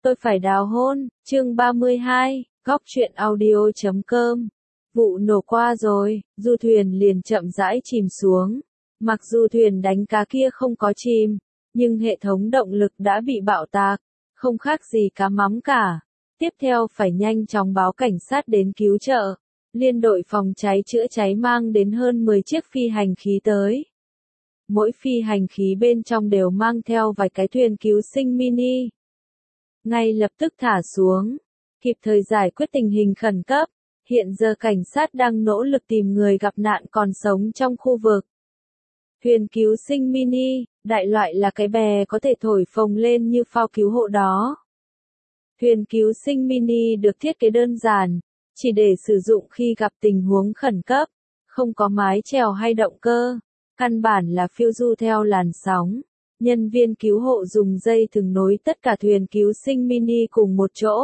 Tôi phải đào hôn, chương 32, góc truyện audio.com. Vụ nổ qua rồi, du thuyền liền chậm rãi chìm xuống. Mặc dù thuyền đánh cá kia không có chìm, nhưng hệ thống động lực đã bị bạo tạc, không khác gì cá mắm cả. Tiếp theo phải nhanh chóng báo cảnh sát đến cứu trợ. Liên đội phòng cháy chữa cháy mang đến hơn 10 chiếc phi hành khí tới. Mỗi phi hành khí bên trong đều mang theo vài cái thuyền cứu sinh mini. Ngay lập tức thả xuống, kịp thời giải quyết tình hình khẩn cấp. Hiện giờ cảnh sát đang nỗ lực tìm người gặp nạn còn sống trong khu vực. Thuyền cứu sinh mini, đại loại là cái bè có thể thổi phồng lên như phao cứu hộ đó. Thuyền cứu sinh mini được thiết kế đơn giản, chỉ để sử dụng khi gặp tình huống khẩn cấp, không có mái chèo hay động cơ, căn bản là phiêu du theo làn sóng. Nhân viên cứu hộ dùng dây thừng nối tất cả thuyền cứu sinh mini cùng một chỗ.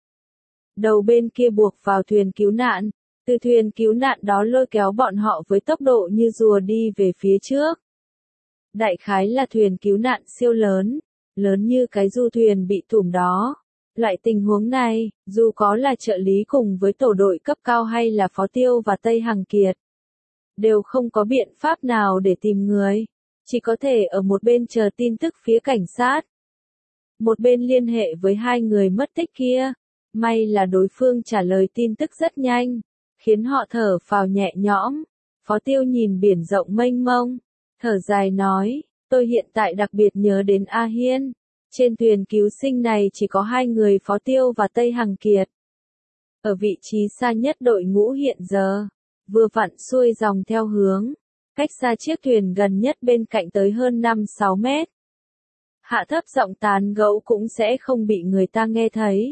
Đầu bên kia buộc vào thuyền cứu nạn, từ thuyền cứu nạn đó lôi kéo bọn họ với tốc độ như rùa đi về phía trước. Đại khái là thuyền cứu nạn siêu lớn, lớn như cái du thuyền bị thủng đó. Loại tình huống này, dù có là trợ lý cùng với tổ đội cấp cao hay là Phó Tiêu và Tây Hằng Kiệt, đều không có biện pháp nào để tìm người. Chỉ có thể ở một bên chờ tin tức phía cảnh sát. Một bên liên hệ với hai người mất tích kia. May là đối phương trả lời tin tức rất nhanh, khiến họ thở phào nhẹ nhõm. Phó Tiêu nhìn biển rộng mênh mông, thở dài nói, tôi hiện tại đặc biệt nhớ đến A Hiên. Trên thuyền cứu sinh này chỉ có hai người Phó Tiêu và Tây Hằng Kiệt. Ở vị trí xa nhất đội ngũ hiện giờ, vừa vặn xuôi dòng theo hướng, cách xa chiếc thuyền gần nhất bên cạnh tới hơn 5-6 mét. Hạ thấp giọng tán gẫu cũng sẽ không bị người ta nghe thấy.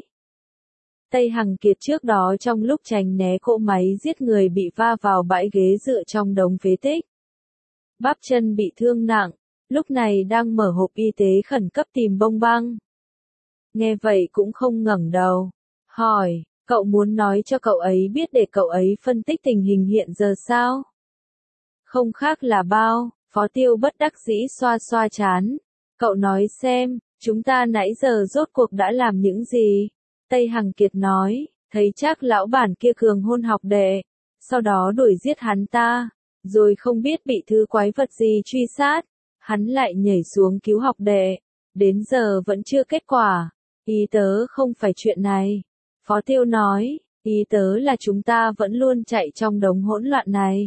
Tây Hằng Kiệt trước đó trong lúc tránh né cỗ máy giết người bị va vào bãi ghế dựa trong đống phế tích. Bắp chân bị thương nặng, lúc này đang mở hộp y tế khẩn cấp tìm bông băng. Nghe vậy cũng không ngẩng đầu, hỏi, cậu muốn nói cho cậu ấy biết để cậu ấy phân tích tình hình hiện giờ sao? Không khác là bao, Phó Tiêu bất đắc dĩ xoa xoa trán. Cậu nói xem, chúng ta nãy giờ rốt cuộc đã làm những gì? Tây Hằng Kiệt nói, thấy chắc lão bản kia cường hôn học đệ, sau đó đuổi giết hắn ta, rồi không biết bị thứ quái vật gì truy sát, hắn lại nhảy xuống cứu học đệ, đến giờ vẫn chưa kết quả. Ý tớ không phải chuyện này. Phó Tiêu nói, ý tớ là chúng ta vẫn luôn chạy trong đống hỗn loạn này.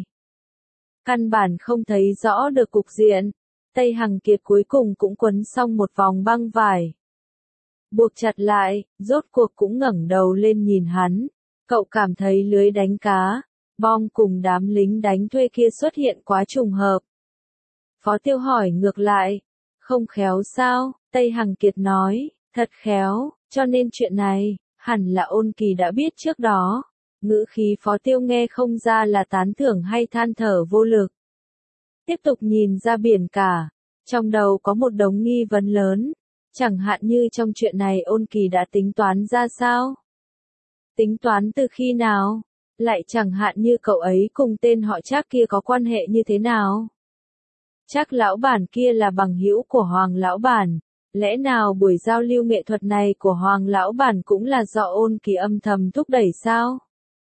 Căn bản không thấy rõ được cục diện. Tây Hằng Kiệt cuối cùng cũng quấn xong một vòng băng vải. Buộc chặt lại, rốt cuộc cũng ngẩng đầu lên nhìn hắn. Cậu cảm thấy lưới đánh cá, bom cùng đám lính đánh thuê kia xuất hiện quá trùng hợp. Phó Tiêu hỏi ngược lại, không khéo sao? Tây Hằng Kiệt nói, thật khéo, cho nên chuyện này, hẳn là Ôn Kỳ đã biết trước đó. Ngữ khí Phó Tiêu nghe không ra là tán thưởng hay than thở vô lực. Tiếp tục nhìn ra biển cả, trong đầu có một đống nghi vấn lớn. Chẳng hạn như trong chuyện này Ôn Kỳ đã tính toán ra sao? Tính toán từ khi nào? Lại chẳng hạn như cậu ấy cùng tên họ Trác kia có quan hệ như thế nào? Trác lão bản kia là bằng hữu của Hoàng lão bản, lẽ nào buổi giao lưu nghệ thuật này của Hoàng lão bản cũng là do Ôn Kỳ âm thầm thúc đẩy sao?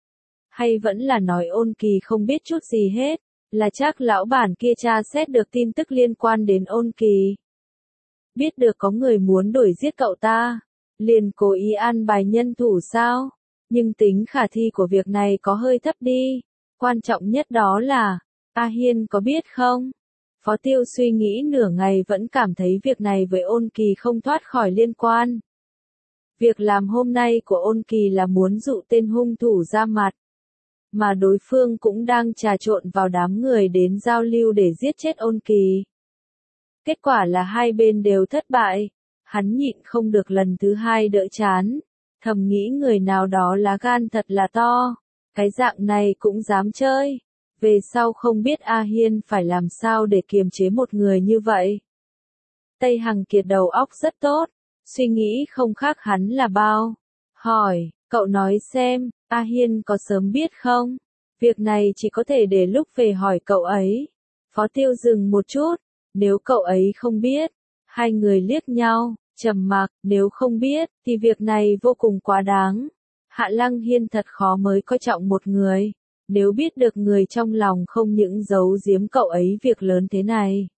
Hay vẫn là nói Ôn Kỳ không biết chút gì hết, là Trác lão bản kia tra xét được tin tức liên quan đến Ôn Kỳ. Biết được có người muốn đuổi giết cậu ta, liền cố ý an bài nhân thủ sao? Nhưng tính khả thi của việc này có hơi thấp đi. Quan trọng nhất đó là, A Hiên có biết không? Phó Tiêu suy nghĩ nửa ngày vẫn cảm thấy việc này với Ôn Kỳ không thoát khỏi liên quan. Việc làm hôm nay của Ôn Kỳ là muốn dụ tên hung thủ ra mặt. Mà đối phương cũng đang trà trộn vào đám người đến giao lưu để giết chết Ôn Kỳ. Kết quả là hai bên đều thất bại. Hắn nhịn không được lần thứ hai đỡ chán. Thầm nghĩ người nào đó lá gan thật là to. Cái dạng này cũng dám chơi. Về sau không biết A Hiên phải làm sao để kiềm chế một người như vậy. Tây Hằng Kiệt đầu óc rất tốt. Suy nghĩ không khác hắn là bao. Hỏi, cậu nói xem, A Hiên có sớm biết không? Việc này chỉ có thể để lúc về hỏi cậu ấy. Phó Tiêu dừng một chút. Nếu cậu ấy không biết, hai người liếc nhau, Trầm mặc, nếu không biết, thì việc này vô cùng quá đáng. Hạ Lăng Hiên thật khó mới coi trọng một người. Nếu biết được người trong lòng không những giấu giếm cậu ấy việc lớn thế này.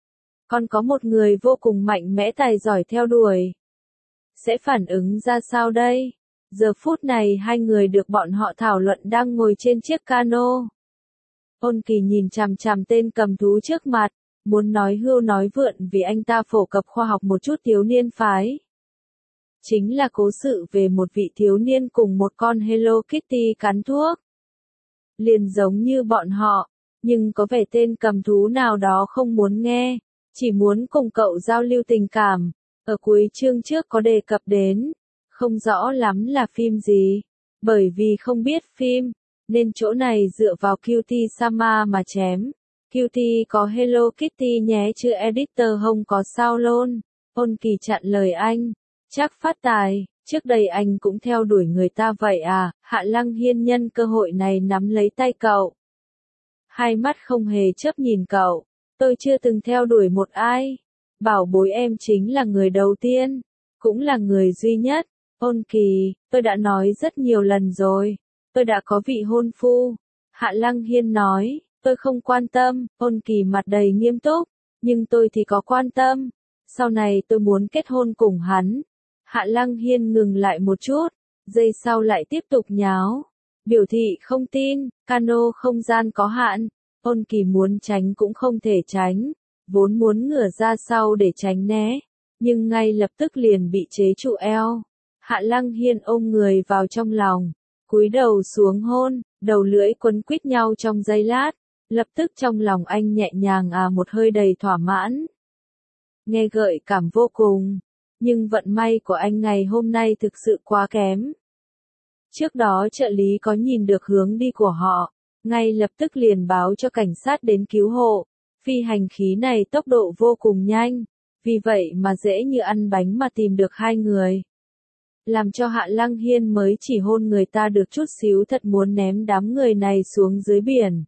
Còn có một người vô cùng mạnh mẽ tài giỏi theo đuổi. Sẽ phản ứng ra sao đây? Giờ phút này hai người được bọn họ thảo luận đang ngồi trên chiếc cano. Ôn Kỳ nhìn chằm chằm tên cầm thú trước mặt, muốn nói hưu nói vượn vì anh ta phổ cập khoa học một chút thiếu niên phái. Chính là cố sự về một vị thiếu niên cùng một con Hello Kitty cắn thuốc. Liền giống như bọn họ, nhưng có vẻ tên cầm thú nào đó không muốn nghe, chỉ muốn cùng cậu giao lưu tình cảm. Ở cuối chương trước có đề cập đến, không rõ lắm là phim gì, bởi vì không biết phim, nên chỗ này dựa vào Cutie Sama mà chém. Cutie có Hello Kitty nhé chứ editor không có sao luôn. Ôn Kỳ chặn lời anh, chắc phát tài, trước đây anh cũng theo đuổi người ta vậy à? Hạ Lăng Hiên nhân cơ hội này nắm lấy tay cậu. Hai mắt không hề chớp nhìn cậu, tôi chưa từng theo đuổi một ai. Bảo bối em chính là người đầu tiên, cũng là người duy nhất. Ôn Kỳ, tôi đã nói rất nhiều lần rồi, tôi đã có vị hôn phu. Hạ Lăng Hiên nói, tôi không quan tâm. Ôn Kỳ mặt đầy nghiêm túc, nhưng tôi thì có quan tâm. Sau này tôi muốn kết hôn cùng hắn. Hạ Lăng Hiên ngừng lại một chút, giây sau lại tiếp tục nháo. Biểu thị không tin, cano không gian có hạn. Ôn Kỳ muốn tránh cũng không thể tránh, vốn muốn ngửa ra sau để tránh né, nhưng ngay lập tức liền bị chế trụ eo. Hạ Lăng Hiên ôm người vào trong lòng, cúi đầu xuống hôn, đầu lưỡi quấn quýt nhau trong giây lát, lập tức trong lòng anh nhẹ nhàng một hơi đầy thỏa mãn. Nghe gợi cảm vô cùng, nhưng vận may của anh ngày hôm nay thực sự quá kém. Trước đó trợ lý có nhìn được hướng đi của họ, ngay lập tức liền báo cho cảnh sát đến cứu hộ. Phi hành khí này tốc độ vô cùng nhanh, vì vậy mà dễ như ăn bánh mà tìm được hai người. Làm cho Hạ Lăng Hiên mới chỉ hôn người ta được chút xíu thật muốn ném đám người này xuống dưới biển.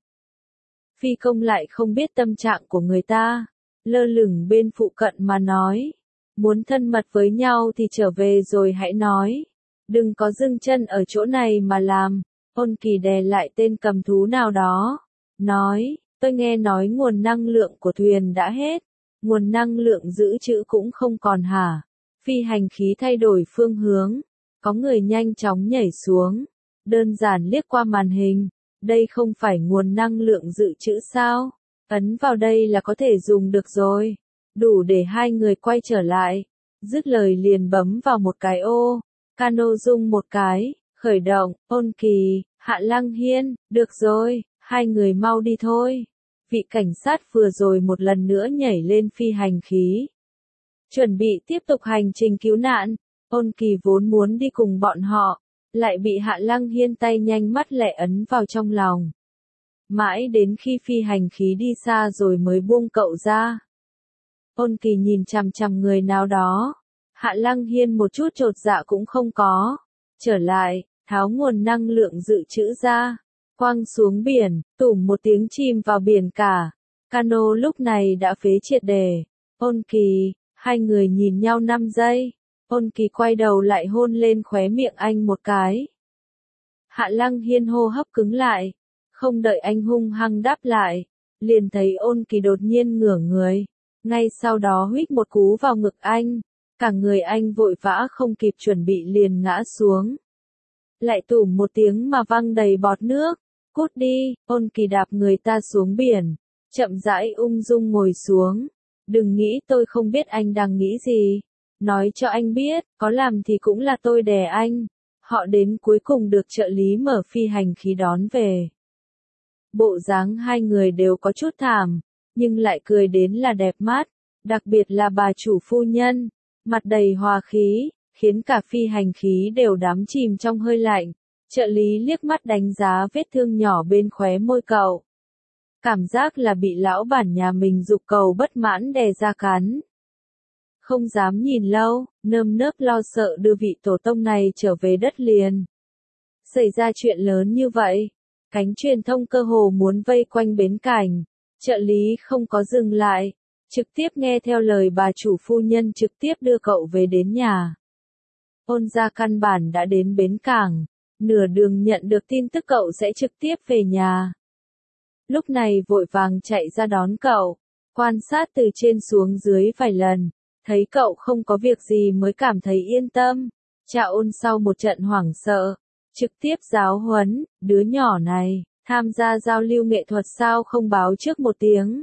Phi công lại không biết tâm trạng của người ta, lơ lửng bên phụ cận mà nói. Muốn thân mật với nhau thì trở về rồi hãy nói. Đừng có dừng chân ở chỗ này mà làm. Ôn Kỳ đè lại tên cầm thú nào đó. Nói, tôi nghe nói nguồn năng lượng của thuyền đã hết. Nguồn năng lượng dự trữ cũng không còn hả? Phi hành khí thay đổi phương hướng. Có người nhanh chóng nhảy xuống. Đơn giản liếc qua màn hình. Đây không phải nguồn năng lượng dự trữ sao? Ấn vào đây là có thể dùng được rồi. Đủ để hai người quay trở lại. Dứt lời liền bấm vào một cái ô. Cano rung một cái, khởi động. Ôn Kỳ, Hạ Lăng Hiên, được rồi, hai người mau đi thôi. Vị cảnh sát vừa rồi một lần nữa nhảy lên phi hành khí. Chuẩn bị tiếp tục hành trình cứu nạn. Ôn Kỳ vốn muốn đi cùng bọn họ, lại bị Hạ Lăng Hiên tay nhanh mắt lẹ ấn vào trong lòng. Mãi đến khi phi hành khí đi xa rồi mới buông cậu ra. Ôn Kỳ nhìn chằm chằm người nào đó. Hạ Lăng Hiên một chút chột dạ cũng không có. Trở lại, tháo nguồn năng lượng dự trữ ra. Quăng xuống biển, tủm một tiếng chìm vào biển cả. Cano lúc này đã phế triệt để. Ôn Kỳ, hai người nhìn nhau 5 giây. Ôn Kỳ quay đầu lại hôn lên khóe miệng anh một cái. Hạ Lăng Hiên hô hấp cứng lại. Không đợi anh hung hăng đáp lại. Liền thấy Ôn Kỳ đột nhiên ngửa người. Ngay sau đó huých một cú vào ngực anh. Cả người anh vội vã không kịp chuẩn bị liền ngã xuống. Lại tủm một tiếng mà văng đầy bọt nước. Cút đi. Ôn Kỳ đạp người ta xuống biển. Chậm rãi ung dung ngồi xuống. Đừng nghĩ tôi không biết anh đang nghĩ gì. Nói cho anh biết, có làm thì cũng là tôi đè anh. Họ đến cuối cùng được trợ lý mở phi hành khí đón về. Bộ dáng hai người đều có chút thảm, nhưng lại cười đến là đẹp mắt. Đặc biệt là bà chủ phu nhân, mặt đầy hòa khí, khiến cả phi hành khí đều đắm chìm trong hơi lạnh. Trợ lý liếc mắt đánh giá vết thương nhỏ bên khóe môi cậu. Cảm giác là bị lão bản nhà mình giục cầu bất mãn đè ra cắn. Không dám nhìn lâu, nơm nớp lo sợ đưa vị tổ tông này trở về đất liền. Xảy ra chuyện lớn như vậy, cánh truyền thông cơ hồ muốn vây quanh bến cảng. Trợ lý không có dừng lại, trực tiếp nghe theo lời bà chủ phu nhân trực tiếp đưa cậu về đến nhà. Ôn gia căn bản đã đến bến cảng, nửa đường nhận được tin tức cậu sẽ trực tiếp về nhà. Lúc này vội vàng chạy ra đón cậu, quan sát từ trên xuống dưới vài lần, thấy cậu không có việc gì mới cảm thấy yên tâm. Cha Ôn sau một trận hoảng sợ, trực tiếp giáo huấn, đứa nhỏ này, tham gia giao lưu nghệ thuật sao không báo trước một tiếng.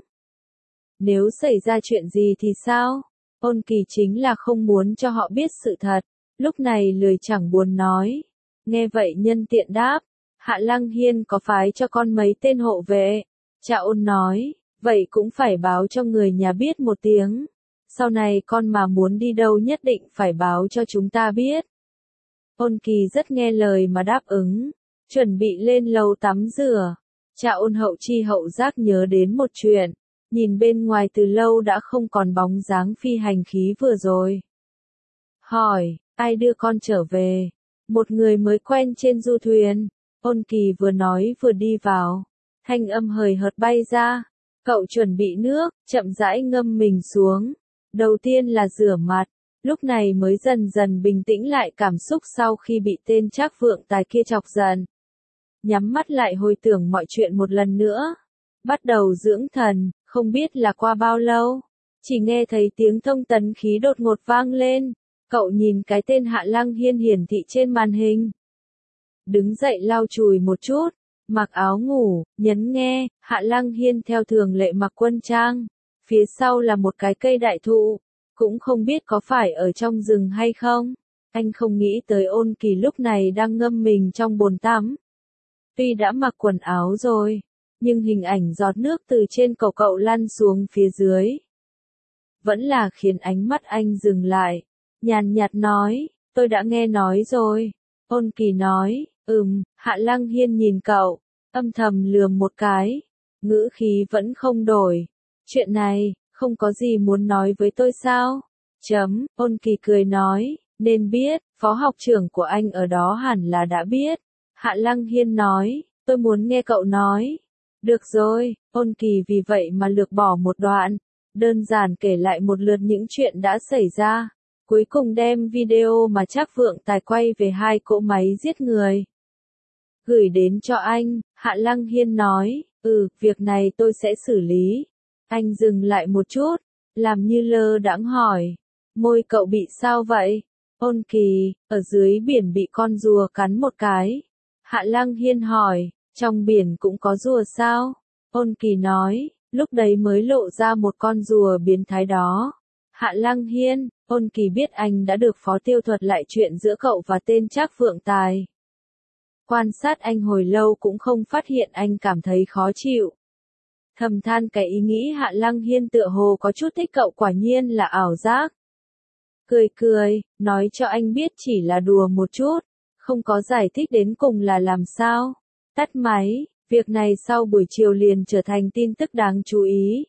Nếu xảy ra chuyện gì thì sao? Ôn Kỳ chính là không muốn cho họ biết sự thật, lúc này lười chẳng buồn nói. Nghe vậy nhân tiện đáp, Hạ Lăng Hiên có phái cho con mấy tên hộ vệ. Cha Ôn nói, vậy cũng phải báo cho người nhà biết một tiếng. Sau này con mà muốn đi đâu nhất định phải báo cho chúng ta biết. Ôn Kỳ rất nghe lời mà đáp ứng, chuẩn bị lên lầu tắm rửa. Cha Ôn hậu chi hậu giác nhớ đến một chuyện, nhìn bên ngoài từ lâu đã không còn bóng dáng phi hành khí vừa rồi. Hỏi, ai đưa con trở về? Một người mới quen trên du thuyền. Ôn Kỳ vừa nói vừa đi vào, thanh âm hời hợt bay ra. Cậu chuẩn bị nước, chậm rãi ngâm mình xuống. Đầu tiên là rửa mặt, lúc này mới dần dần bình tĩnh lại cảm xúc sau khi bị tên Trác Vượng Tài kia chọc giận. Nhắm mắt lại hồi tưởng mọi chuyện một lần nữa. Bắt đầu dưỡng thần, không biết là qua bao lâu. Chỉ nghe thấy tiếng thông tấn khí đột ngột vang lên. Cậu nhìn cái tên Hạ Lăng Hiên hiển thị trên màn hình. Đứng dậy lau chùi một chút, mặc áo ngủ, nhấn nghe, Hạ Lăng Hiên theo thường lệ mặc quân trang. Phía sau là một cái cây đại thụ, cũng không biết có phải ở trong rừng hay không. Anh không nghĩ tới Ôn Kỳ lúc này đang ngâm mình trong bồn tắm. Tuy đã mặc quần áo rồi, nhưng hình ảnh giọt nước từ trên cổ cậu lăn xuống phía dưới vẫn là khiến ánh mắt anh dừng lại. Nhàn nhạt nói, tôi đã nghe nói rồi. Ôn Kỳ nói, Hạ Lăng Hiên nhìn cậu, âm thầm lườm một cái, ngữ khí vẫn không đổi. Chuyện này, không có gì muốn nói với tôi sao? Ôn Kỳ cười nói, nên biết, phó học trưởng của anh ở đó hẳn là đã biết. Hạ Lăng Hiên nói, tôi muốn nghe cậu nói. Được rồi, Ôn Kỳ vì vậy mà lược bỏ một đoạn, đơn giản kể lại một lượt những chuyện đã xảy ra. Cuối cùng đem video mà Trác Vượng Tài quay về 2 cỗ máy giết người gửi đến cho anh. Hạ Lăng Hiên nói, việc này tôi sẽ xử lý. Anh dừng lại một chút, làm như lơ đãng hỏi, môi cậu bị sao vậy? Ôn Kỳ, ở dưới biển bị con rùa cắn một cái. Hạ Lăng Hiên hỏi, trong biển cũng có rùa sao? Ôn Kỳ nói, lúc đấy mới lộ ra một con rùa biến thái đó. Hạ Lăng Hiên, Ôn Kỳ biết anh đã được Phó Tiêu thuật lại chuyện giữa cậu và tên Trác Vượng Tài. Quan sát anh hồi lâu cũng không phát hiện anh cảm thấy khó chịu. Thầm than cái ý nghĩ Hạ Lăng Hiên tựa hồ có chút thích cậu quả nhiên là ảo giác. Cười cười, nói cho anh biết chỉ là đùa một chút, không có giải thích đến cùng là làm sao. Tắt máy, việc này sau buổi chiều liền trở thành tin tức đáng chú ý.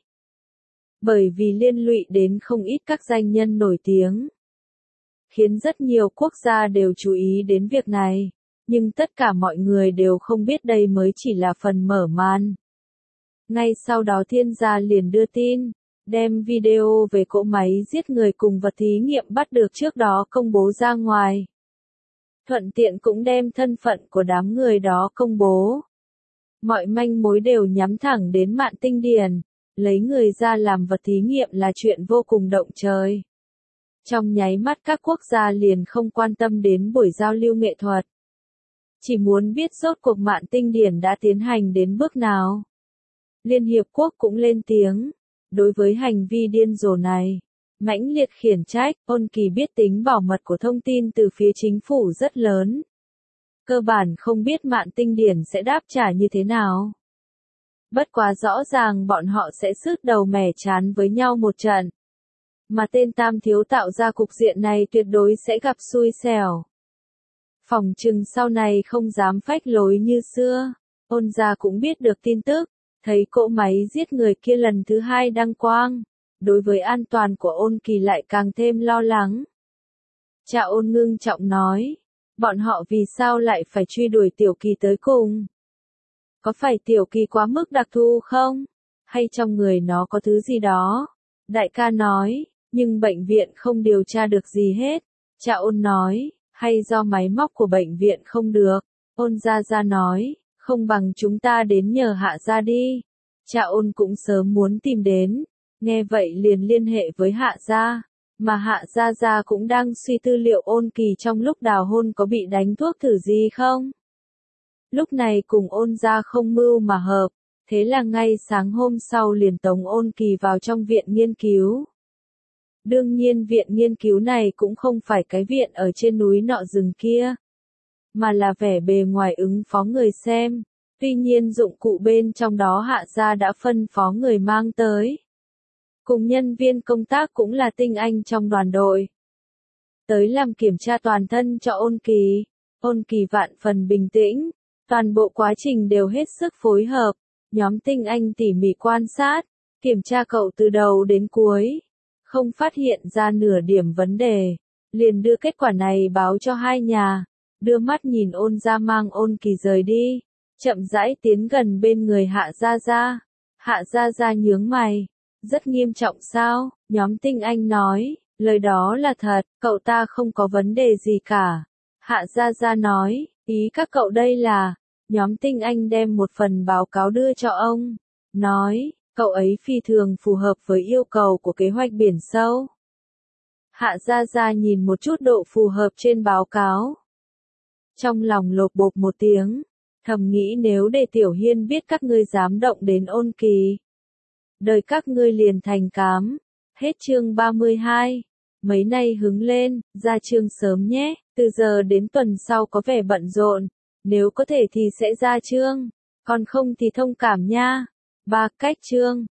Bởi vì liên lụy đến không ít các danh nhân nổi tiếng, khiến rất nhiều quốc gia đều chú ý đến việc này, nhưng tất cả mọi người đều không biết đây mới chỉ là phần mở màn. Ngay sau đó Thiên Gia liền đưa tin, đem video về cỗ máy giết người cùng vật thí nghiệm bắt được trước đó công bố ra ngoài. Thuận tiện cũng đem thân phận của đám người đó công bố. Mọi manh mối đều nhắm thẳng đến Mạn Tinh Điền. Lấy người ra làm vật thí nghiệm là chuyện vô cùng động trời. Trong nháy mắt các quốc gia liền không quan tâm đến buổi giao lưu nghệ thuật. Chỉ muốn biết rốt cuộc Mạn Tinh Điền đã tiến hành đến bước nào. Liên Hiệp Quốc cũng lên tiếng. Đối với hành vi điên rồ này, mãnh liệt khiển trách. Ôn Kỳ biết tính bảo mật của thông tin từ phía chính phủ rất lớn. Cơ bản không biết Mạn Tinh Điền sẽ đáp trả như thế nào. Bất quá rõ ràng bọn họ sẽ sứt đầu mẻ trán với nhau một trận. Mà tên Tam Thiếu tạo ra cục diện này tuyệt đối sẽ gặp xui xẻo. Phỏng chừng sau này không dám phách lối như xưa. Ôn gia cũng biết được tin tức, thấy cỗ máy giết người kia lần thứ 2 đăng quang. Đối với an toàn của Ôn Kỳ lại càng thêm lo lắng. Cha Ôn ngưng trọng nói, bọn họ vì sao lại phải truy đuổi Tiểu Kỳ tới cùng? Có phải Tiểu Kỳ quá mức đặc thù không? Hay trong người nó có thứ gì đó? Đại ca nói, nhưng bệnh viện không điều tra được gì hết. Cha Ôn nói, hay do máy móc của bệnh viện không được. Ôn gia gia nói, không bằng chúng ta đến nhờ Hạ gia đi. Cha Ôn cũng sớm muốn tìm đến, nghe vậy liền liên hệ với Hạ gia, mà Hạ gia gia cũng đang suy tư liệu Ôn Kỳ trong lúc đào hôn có bị đánh thuốc thử gì không. Lúc này cùng Ôn gia không mưu mà hợp, thế là ngay sáng hôm sau liền tống Ôn Kỳ vào trong viện nghiên cứu. Đương nhiên viện nghiên cứu này cũng không phải cái viện ở trên núi nọ rừng kia, mà là vẻ bề ngoài ứng phó người xem. Tuy nhiên dụng cụ bên trong đó Hạ gia đã phân phó người mang tới. Cùng nhân viên công tác cũng là tinh anh trong đoàn đội. Tới làm kiểm tra toàn thân cho Ôn Kỳ. Ôn Kỳ vạn phần bình tĩnh, toàn bộ quá trình đều hết sức phối hợp. Nhóm tinh anh tỉ mỉ quan sát, kiểm tra cậu từ đầu đến cuối. Không phát hiện ra nửa điểm vấn đề. Liền đưa kết quả này báo cho hai nhà. Đưa mắt nhìn Ôn gia mang Ôn Kỳ rời đi. Chậm rãi tiến gần bên người Hạ gia gia. Hạ gia gia nhướng mày. Rất nghiêm trọng sao? Nhóm tinh anh nói, lời đó là thật, cậu ta không có vấn đề gì cả. Hạ gia gia nói, ý các cậu đây là, nhóm tinh anh đem một phần báo cáo đưa cho ông. Nói, cậu ấy phi thường phù hợp với yêu cầu của kế hoạch biển sâu. Hạ gia gia nhìn một chút độ phù hợp trên báo cáo. Trong lòng lột bột một tiếng, thầm nghĩ nếu để Tiểu Hiên biết các ngươi dám động đến Ôn Kỳ, đời các ngươi liền thành cám. Hết chương 32. Mấy nay hứng lên, ra chương sớm nhé, từ giờ đến tuần sau có vẻ bận rộn. Nếu có thể thì sẽ ra chương, còn không thì thông cảm nha. 3 cách chương.